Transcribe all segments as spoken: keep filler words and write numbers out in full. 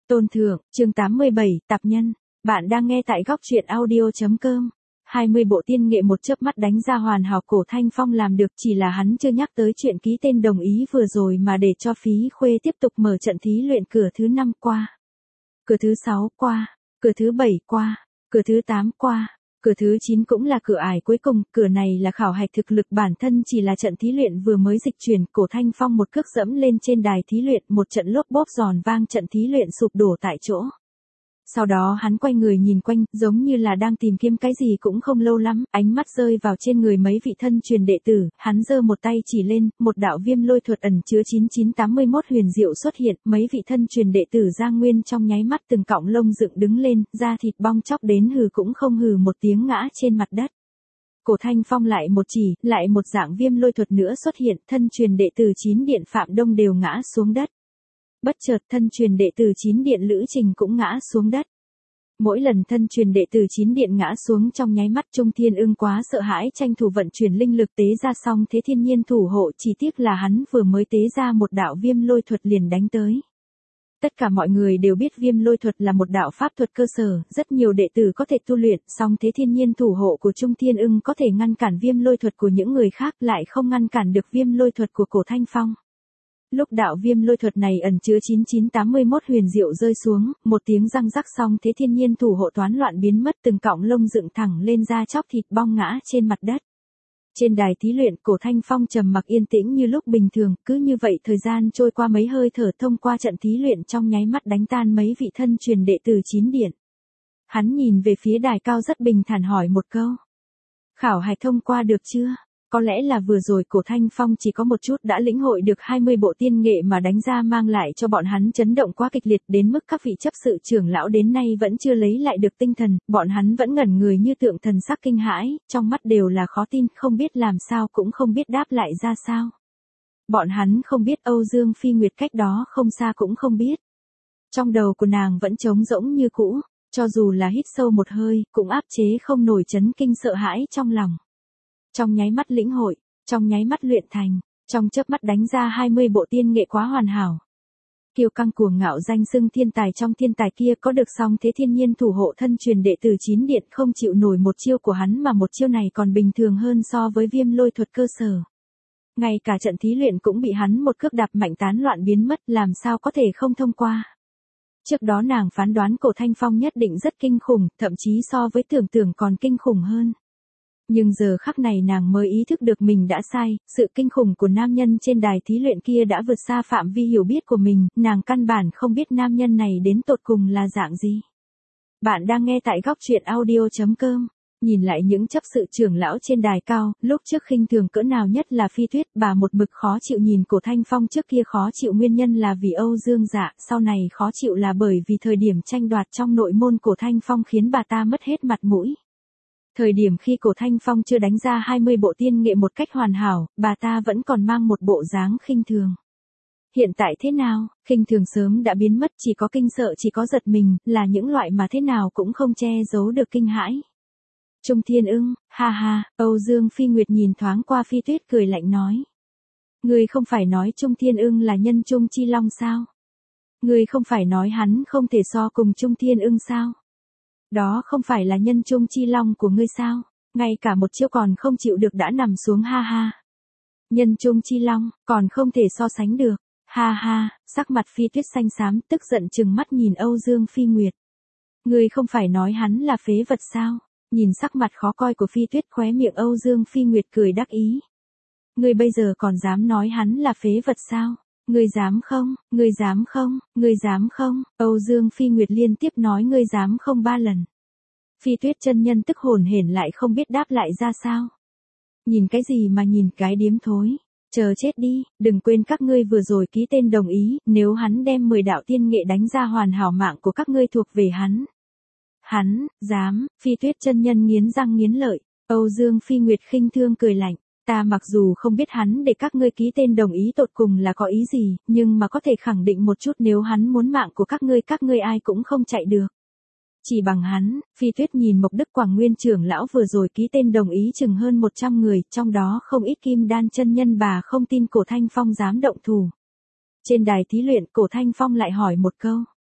Tôn Thượng, chương tám mươi bảy, Tạp Nhân. Bạn đang nghe tại góc truyện audio.com. hai mươi bộ tiên nghệ một chớp mắt đánh ra hoàn hảo, Cổ Thanh Phong làm được, chỉ là hắn chưa nhắc tới chuyện ký tên đồng ý vừa rồi mà để cho Phí Khuê tiếp tục mở trận thí luyện cửa thứ năm qua. Cửa thứ sáu qua, cửa thứ bảy qua, cửa thứ tám qua. Cửa thứ chín cũng là cửa ải cuối cùng, cửa này là khảo hạch thực lực bản thân, chỉ là trận thí luyện vừa mới dịch chuyển, Cổ Thanh Phong một cước dẫm lên trên đài thí luyện, một trận lốp bốp giòn vang, trận thí luyện sụp đổ tại chỗ. Sau đó hắn quay người nhìn quanh, giống như là đang tìm kiếm cái gì. Cũng không lâu lắm, ánh mắt rơi vào trên người mấy vị thân truyền đệ tử, hắn giơ một tay chỉ lên, một đạo viêm lôi thuật ẩn chứa chín chín tám mươi mốt huyền diệu xuất hiện, mấy vị thân truyền đệ tử Giang Nguyên trong nháy mắt từng cọng lông dựng đứng lên, da thịt bong chóc đến hừ cũng không hừ một tiếng ngã trên mặt đất. Cổ Thanh Phong lại một chỉ, lại một dạng viêm lôi thuật nữa xuất hiện, thân truyền đệ tử chín điện Phạm Đông đều ngã xuống đất. Bất chợt thân truyền đệ tử chín điện Lữ Trình cũng ngã xuống đất. Mỗi lần thân truyền đệ tử chín điện ngã xuống trong nháy mắt, Trung Thiên Ưng quá sợ hãi, tranh thủ vận chuyển linh lực tế ra xong thế thiên nhiên thủ hộ, chỉ tiếc là hắn vừa mới tế ra một đạo viêm lôi thuật liền đánh tới. Tất cả mọi người đều biết viêm lôi thuật là một đạo pháp thuật cơ sở, rất nhiều đệ tử có thể tu luyện, song thế thiên nhiên thủ hộ của Trung Thiên Ưng có thể ngăn cản viêm lôi thuật của những người khác, lại không ngăn cản được viêm lôi thuật của Cổ Thanh Phong. Lúc đạo viêm lôi thuật này ẩn chứa chín chín tám mươi mốt huyền diệu rơi xuống, một tiếng răng rắc xong thế thiên nhiên thủ hộ toán loạn biến mất, từng cọng lông dựng thẳng lên da chóc thịt bong ngã trên mặt đất. Trên đài thí luyện, Cổ Thanh Phong trầm mặc yên tĩnh như lúc bình thường, cứ như vậy thời gian trôi qua mấy hơi thở, thông qua trận thí luyện trong nháy mắt đánh tan mấy vị thân truyền đệ tử chín điện. Hắn nhìn về phía đài cao rất bình thản hỏi một câu. Khảo hạch thông qua được chưa? Có lẽ là vừa rồi Cổ Thanh Phong chỉ có một chút đã lĩnh hội được hai mươi bộ tiên nghệ mà đánh ra mang lại cho bọn hắn chấn động quá kịch liệt, đến mức các vị chấp sự trưởng lão đến nay vẫn chưa lấy lại được tinh thần, bọn hắn vẫn ngẩn người như tượng thần sắc kinh hãi, trong mắt đều là khó tin, không biết làm sao cũng không biết đáp lại ra sao. Bọn hắn không biết Âu Dương Phi Nguyệt cách đó không xa cũng không biết. Trong đầu của nàng vẫn trống rỗng như cũ, cho dù là hít sâu một hơi, cũng áp chế không nổi chấn kinh sợ hãi trong lòng. Trong nháy mắt lĩnh hội, trong nháy mắt luyện thành, trong chớp mắt đánh ra hai mươi bộ tiên nghệ quá hoàn hảo. Kiêu căng cuồng ngạo danh xưng thiên tài trong thiên tài kia có được song thế thiên nhiên thủ hộ, thân truyền đệ tử chín điện không chịu nổi một chiêu của hắn, mà một chiêu này còn bình thường hơn so với viêm lôi thuật cơ sở. Ngay cả trận thí luyện cũng bị hắn một cước đạp mạnh tán loạn biến mất, làm sao có thể không thông qua. Trước đó nàng phán đoán Cổ Thanh Phong nhất định rất kinh khủng, thậm chí so với tưởng tượng còn kinh khủng hơn. Nhưng giờ khắc này nàng mới ý thức được mình đã sai, sự kinh khủng của nam nhân trên đài thí luyện kia đã vượt xa phạm vi hiểu biết của mình, nàng căn bản không biết nam nhân này đến tột cùng là dạng gì. Bạn đang nghe tại góc truyện audio.com. Nhìn lại những chấp sự trưởng lão trên đài cao, lúc trước khinh thường cỡ nào, nhất là Phi Tuyết, bà một mực khó chịu nhìn Cổ Thanh Phong, trước kia khó chịu nguyên nhân là vì Âu Dương Dạ, sau này khó chịu là bởi vì thời điểm tranh đoạt trong nội môn Cổ Thanh Phong khiến bà ta mất hết mặt mũi. Thời điểm khi Cổ Thanh Phong chưa đánh ra hai mươi bộ tiên nghệ một cách hoàn hảo, bà ta vẫn còn mang một bộ dáng khinh thường. Hiện tại thế nào, khinh thường sớm đã biến mất, chỉ có kinh sợ, chỉ có giật mình, là những loại mà thế nào cũng không che giấu được kinh hãi. Trung Thiên Ưng, ha ha, Âu Dương Phi Nguyệt nhìn thoáng qua Phi Tuyết cười lạnh nói. Ngươi không phải nói Trung Thiên Ưng là nhân Trung Chi Long sao? Ngươi không phải nói hắn không thể so cùng Trung Thiên Ưng sao? Đó không phải là nhân Trung Chi Long của ngươi sao? Ngay cả một chiêu còn không chịu được đã nằm xuống, ha ha. Nhân Trung Chi Long, còn không thể so sánh được, ha ha, sắc mặt Phi Tuyết xanh xám, tức giận trừng mắt nhìn Âu Dương Phi Nguyệt. Ngươi không phải nói hắn là phế vật sao? Nhìn sắc mặt khó coi của Phi Tuyết, khóe miệng Âu Dương Phi Nguyệt cười đắc ý. Ngươi bây giờ còn dám nói hắn là phế vật sao? Ngươi dám không, ngươi dám không, ngươi dám không, Âu Dương Phi Nguyệt liên tiếp nói ngươi dám không ba lần. Phi Tuyết chân nhân tức hồn hển lại không biết đáp lại ra sao. Nhìn cái gì mà nhìn, cái điếm thối, chờ chết đi, đừng quên các ngươi vừa rồi ký tên đồng ý, nếu hắn đem mười đạo tiên nghệ đánh ra hoàn hảo, mạng của các ngươi thuộc về hắn. Hắn, dám, Phi Tuyết chân nhân nghiến răng nghiến lợi, Âu Dương Phi Nguyệt khinh thương cười lạnh. Ta mặc dù không biết hắn để các ngươi ký tên đồng ý tột cùng là có ý gì, nhưng mà có thể khẳng định một chút, nếu hắn muốn mạng của các ngươi, các ngươi ai cũng không chạy được. Chỉ bằng hắn, Phi Tuyết nhìn Mộc Đức Quảng Nguyên trưởng lão vừa rồi ký tên đồng ý chừng hơn một trăm người, trong đó không ít kim đan chân nhân, bà không tin Cổ Thanh Phong dám động thủ. Trên đài thí luyện, Cổ Thanh Phong lại hỏi một câu.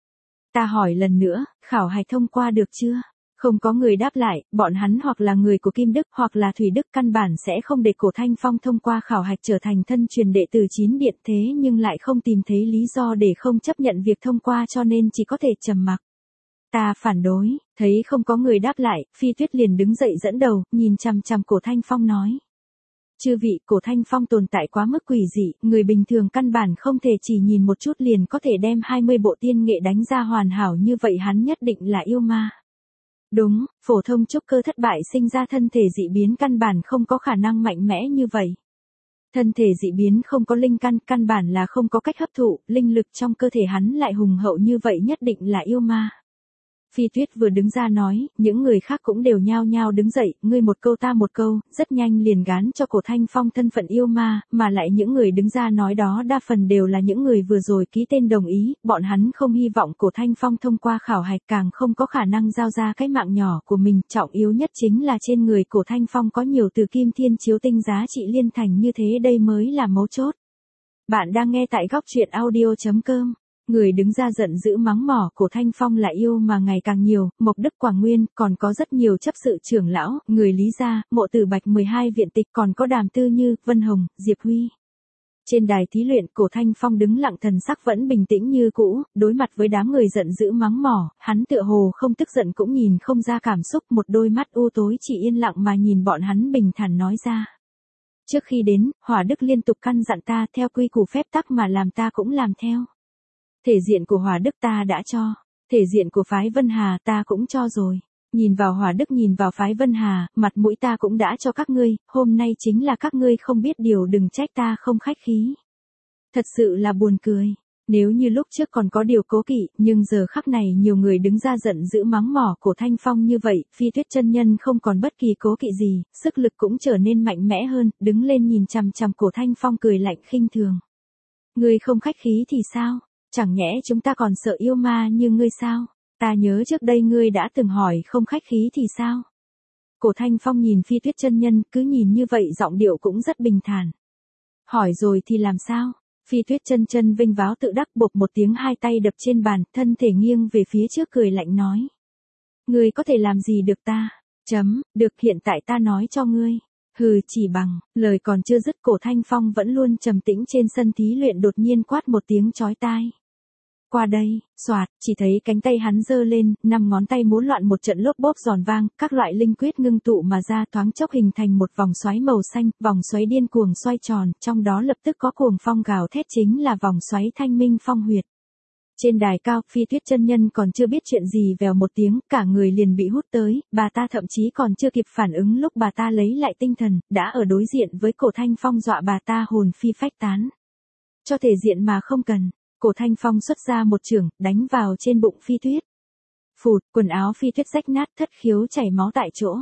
Ta hỏi lần nữa, khảo hạch thông qua được chưa? Không có người đáp lại, bọn hắn hoặc là người của Kim Đức hoặc là Thủy Đức căn bản sẽ không để Cổ Thanh Phong thông qua khảo hạch trở thành thân truyền đệ tử Chín Điện, thế nhưng lại không tìm thấy lý do để không chấp nhận việc thông qua cho nên chỉ có thể trầm mặc. Ta phản đối, thấy không có người đáp lại, Phi Tuyết liền đứng dậy dẫn đầu, nhìn chằm chằm Cổ Thanh Phong nói. Chư vị, Cổ Thanh Phong tồn tại quá mức quỷ dị, người bình thường căn bản không thể chỉ nhìn một chút liền có thể đem hai mươi bộ tiên nghệ đánh ra hoàn hảo như vậy, hắn nhất định là yêu ma. Đúng, phổ thông trúc cơ thất bại sinh ra thân thể dị biến căn bản không có khả năng mạnh mẽ như vậy. Thân thể dị biến không có linh căn, căn bản là không có cách hấp thụ, linh lực trong cơ thể hắn lại hùng hậu như vậy nhất định là yêu ma. Phi Tuyết vừa đứng ra nói, những người khác cũng đều nhao nhao đứng dậy, ngươi một câu ta một câu, rất nhanh liền gán cho Cổ Thanh Phong thân phận yêu ma, mà lại những người đứng ra nói đó đa phần đều là những người vừa rồi ký tên đồng ý, bọn hắn không hy vọng Cổ Thanh Phong thông qua khảo hạch, càng không có khả năng giao ra cái mạng nhỏ của mình, trọng yếu nhất chính là trên người Cổ Thanh Phong có nhiều từ kim thiên chiếu tinh giá trị liên thành như thế, đây mới là mấu chốt. Bạn đang nghe tại góc truyện audio chấm com. Người đứng ra giận dữ mắng mỏ Cổ Thanh Phong là yêu mà ngày càng nhiều, Mộc Đức Quảng Nguyên, còn có rất nhiều chấp sự trưởng lão, người Lý gia, Mộ Tử Bạch mười hai viện tịch, còn có Đàm Tư Như, Vân Hồng, Diệp Huy. Trên đài thí luyện, Cổ Thanh Phong đứng lặng, thần sắc vẫn bình tĩnh như cũ, đối mặt với đám người giận dữ mắng mỏ, hắn tựa hồ không tức giận cũng nhìn không ra cảm xúc, một đôi mắt u tối chỉ yên lặng mà nhìn bọn hắn, bình thản nói ra. Trước khi đến, Hỏa Đức liên tục căn dặn ta theo quy củ phép tắc mà làm, ta cũng làm theo. Thể diện của Hỏa Đức ta đã cho, thể diện của phái Vân Hà ta cũng cho rồi. Nhìn vào Hỏa Đức, nhìn vào phái Vân Hà, mặt mũi ta cũng đã cho các ngươi, hôm nay chính là các ngươi không biết điều, đừng trách ta không khách khí. Thật sự là buồn cười, nếu như lúc trước còn có điều cố kỵ, nhưng giờ khắc này nhiều người đứng ra giận dữ mắng mỏ Cổ Thanh Phong như vậy, Phi Tuyết chân nhân không còn bất kỳ cố kỵ gì, sức lực cũng trở nên mạnh mẽ hơn, đứng lên nhìn chằm chằm Cổ Thanh Phong cười lạnh khinh thường. Ngươi không khách khí thì sao? Chẳng nhẽ chúng ta còn sợ yêu ma như ngươi sao? Ta nhớ trước đây ngươi đã từng hỏi không khách khí thì sao? Cổ Thanh Phong nhìn Phi Tuyết chân nhân, cứ nhìn như vậy giọng điệu cũng rất bình thản. Hỏi rồi thì làm sao? Phi Tuyết chân chân vinh váo tự đắc, bộp một tiếng hai tay đập trên bàn, thân thể nghiêng về phía trước cười lạnh nói. Ngươi có thể làm gì được ta? Chấm, được, hiện tại ta nói cho ngươi. Hừ, chỉ bằng, lời còn chưa dứt, Cổ Thanh Phong vẫn luôn trầm tĩnh trên sân thí luyện đột nhiên quát một tiếng chói tai. Qua đây, xoạt, chỉ thấy cánh tay hắn giơ lên, năm ngón tay múa loạn một trận lốp bốp giòn vang, các loại linh quyết ngưng tụ mà ra, thoáng chốc hình thành một vòng xoáy màu xanh, vòng xoáy điên cuồng xoay tròn, trong đó lập tức có cuồng phong gào thét, chính là vòng xoáy Thanh Minh Phong Huyệt. Trên đài cao, Phi Tuyết chân nhân còn chưa biết chuyện gì, vèo một tiếng, cả người liền bị hút tới, bà ta thậm chí còn chưa kịp phản ứng, lúc bà ta lấy lại tinh thần, đã ở đối diện với Cổ Thanh Phong, dọa bà ta hồn phi phách tán. Cho thể diện mà không cần. Cổ Thanh Phong xuất ra một chưởng, đánh vào trên bụng Phi Tuyết. Phụt, quần áo Phi Tuyết rách nát, thất khiếu chảy máu tại chỗ.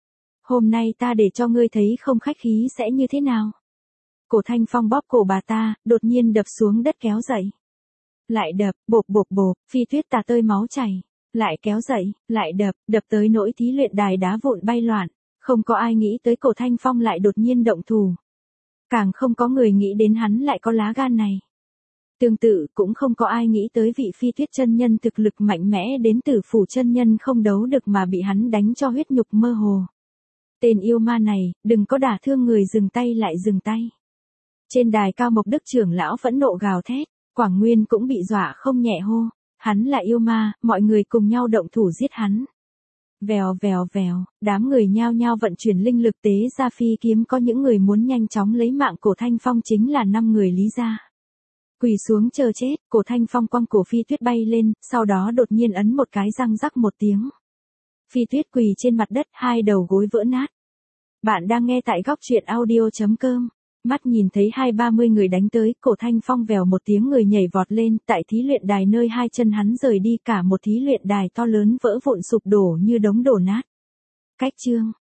Hôm nay ta để cho ngươi thấy không khách khí sẽ như thế nào. Cổ Thanh Phong bóp cổ bà ta, đột nhiên đập xuống đất kéo dậy. Lại đập, bộp bộp bộp, Phi Tuyết tà tơi máu chảy. Lại kéo dậy, lại đập, đập tới nỗi thí luyện đài đá vụn bay loạn. Không có ai nghĩ tới Cổ Thanh Phong lại đột nhiên động thủ. Càng không có người nghĩ đến hắn lại có lá gan này. Tương tự, cũng không có ai nghĩ tới vị Phi Tuyết chân nhân thực lực mạnh mẽ đến Tử Phủ chân nhân không đấu được mà bị hắn đánh cho huyết nhục mơ hồ. Tên yêu ma này, đừng có đả thương người, dừng tay lại dừng tay. Trên đài cao, Mộc Đức trưởng lão phẫn nộ gào thét, Quảng Nguyên cũng bị dọa không nhẹ hô, hắn là yêu ma, mọi người cùng nhau động thủ giết hắn. Vèo vèo vèo, đám người nhao nhao vận chuyển linh lực tế ra phi kiếm, có những người muốn nhanh chóng lấy mạng Cổ Thanh Phong, chính là năm người Lý gia. Quỳ xuống chờ chết, Cổ Thanh Phong quăng cổ Phi Tuyết bay lên, sau đó đột nhiên ấn một cái, răng rắc một tiếng. Phi Tuyết quỳ trên mặt đất, hai đầu gối vỡ nát. Bạn đang nghe tại góc truyện audio chấm com. Mắt nhìn thấy hai ba mươi người đánh tới, Cổ Thanh Phong vèo một tiếng người nhảy vọt lên, tại thí luyện đài nơi hai chân hắn rời đi, cả một thí luyện đài to lớn vỡ vụn sụp đổ như đống đổ nát. Cách chương,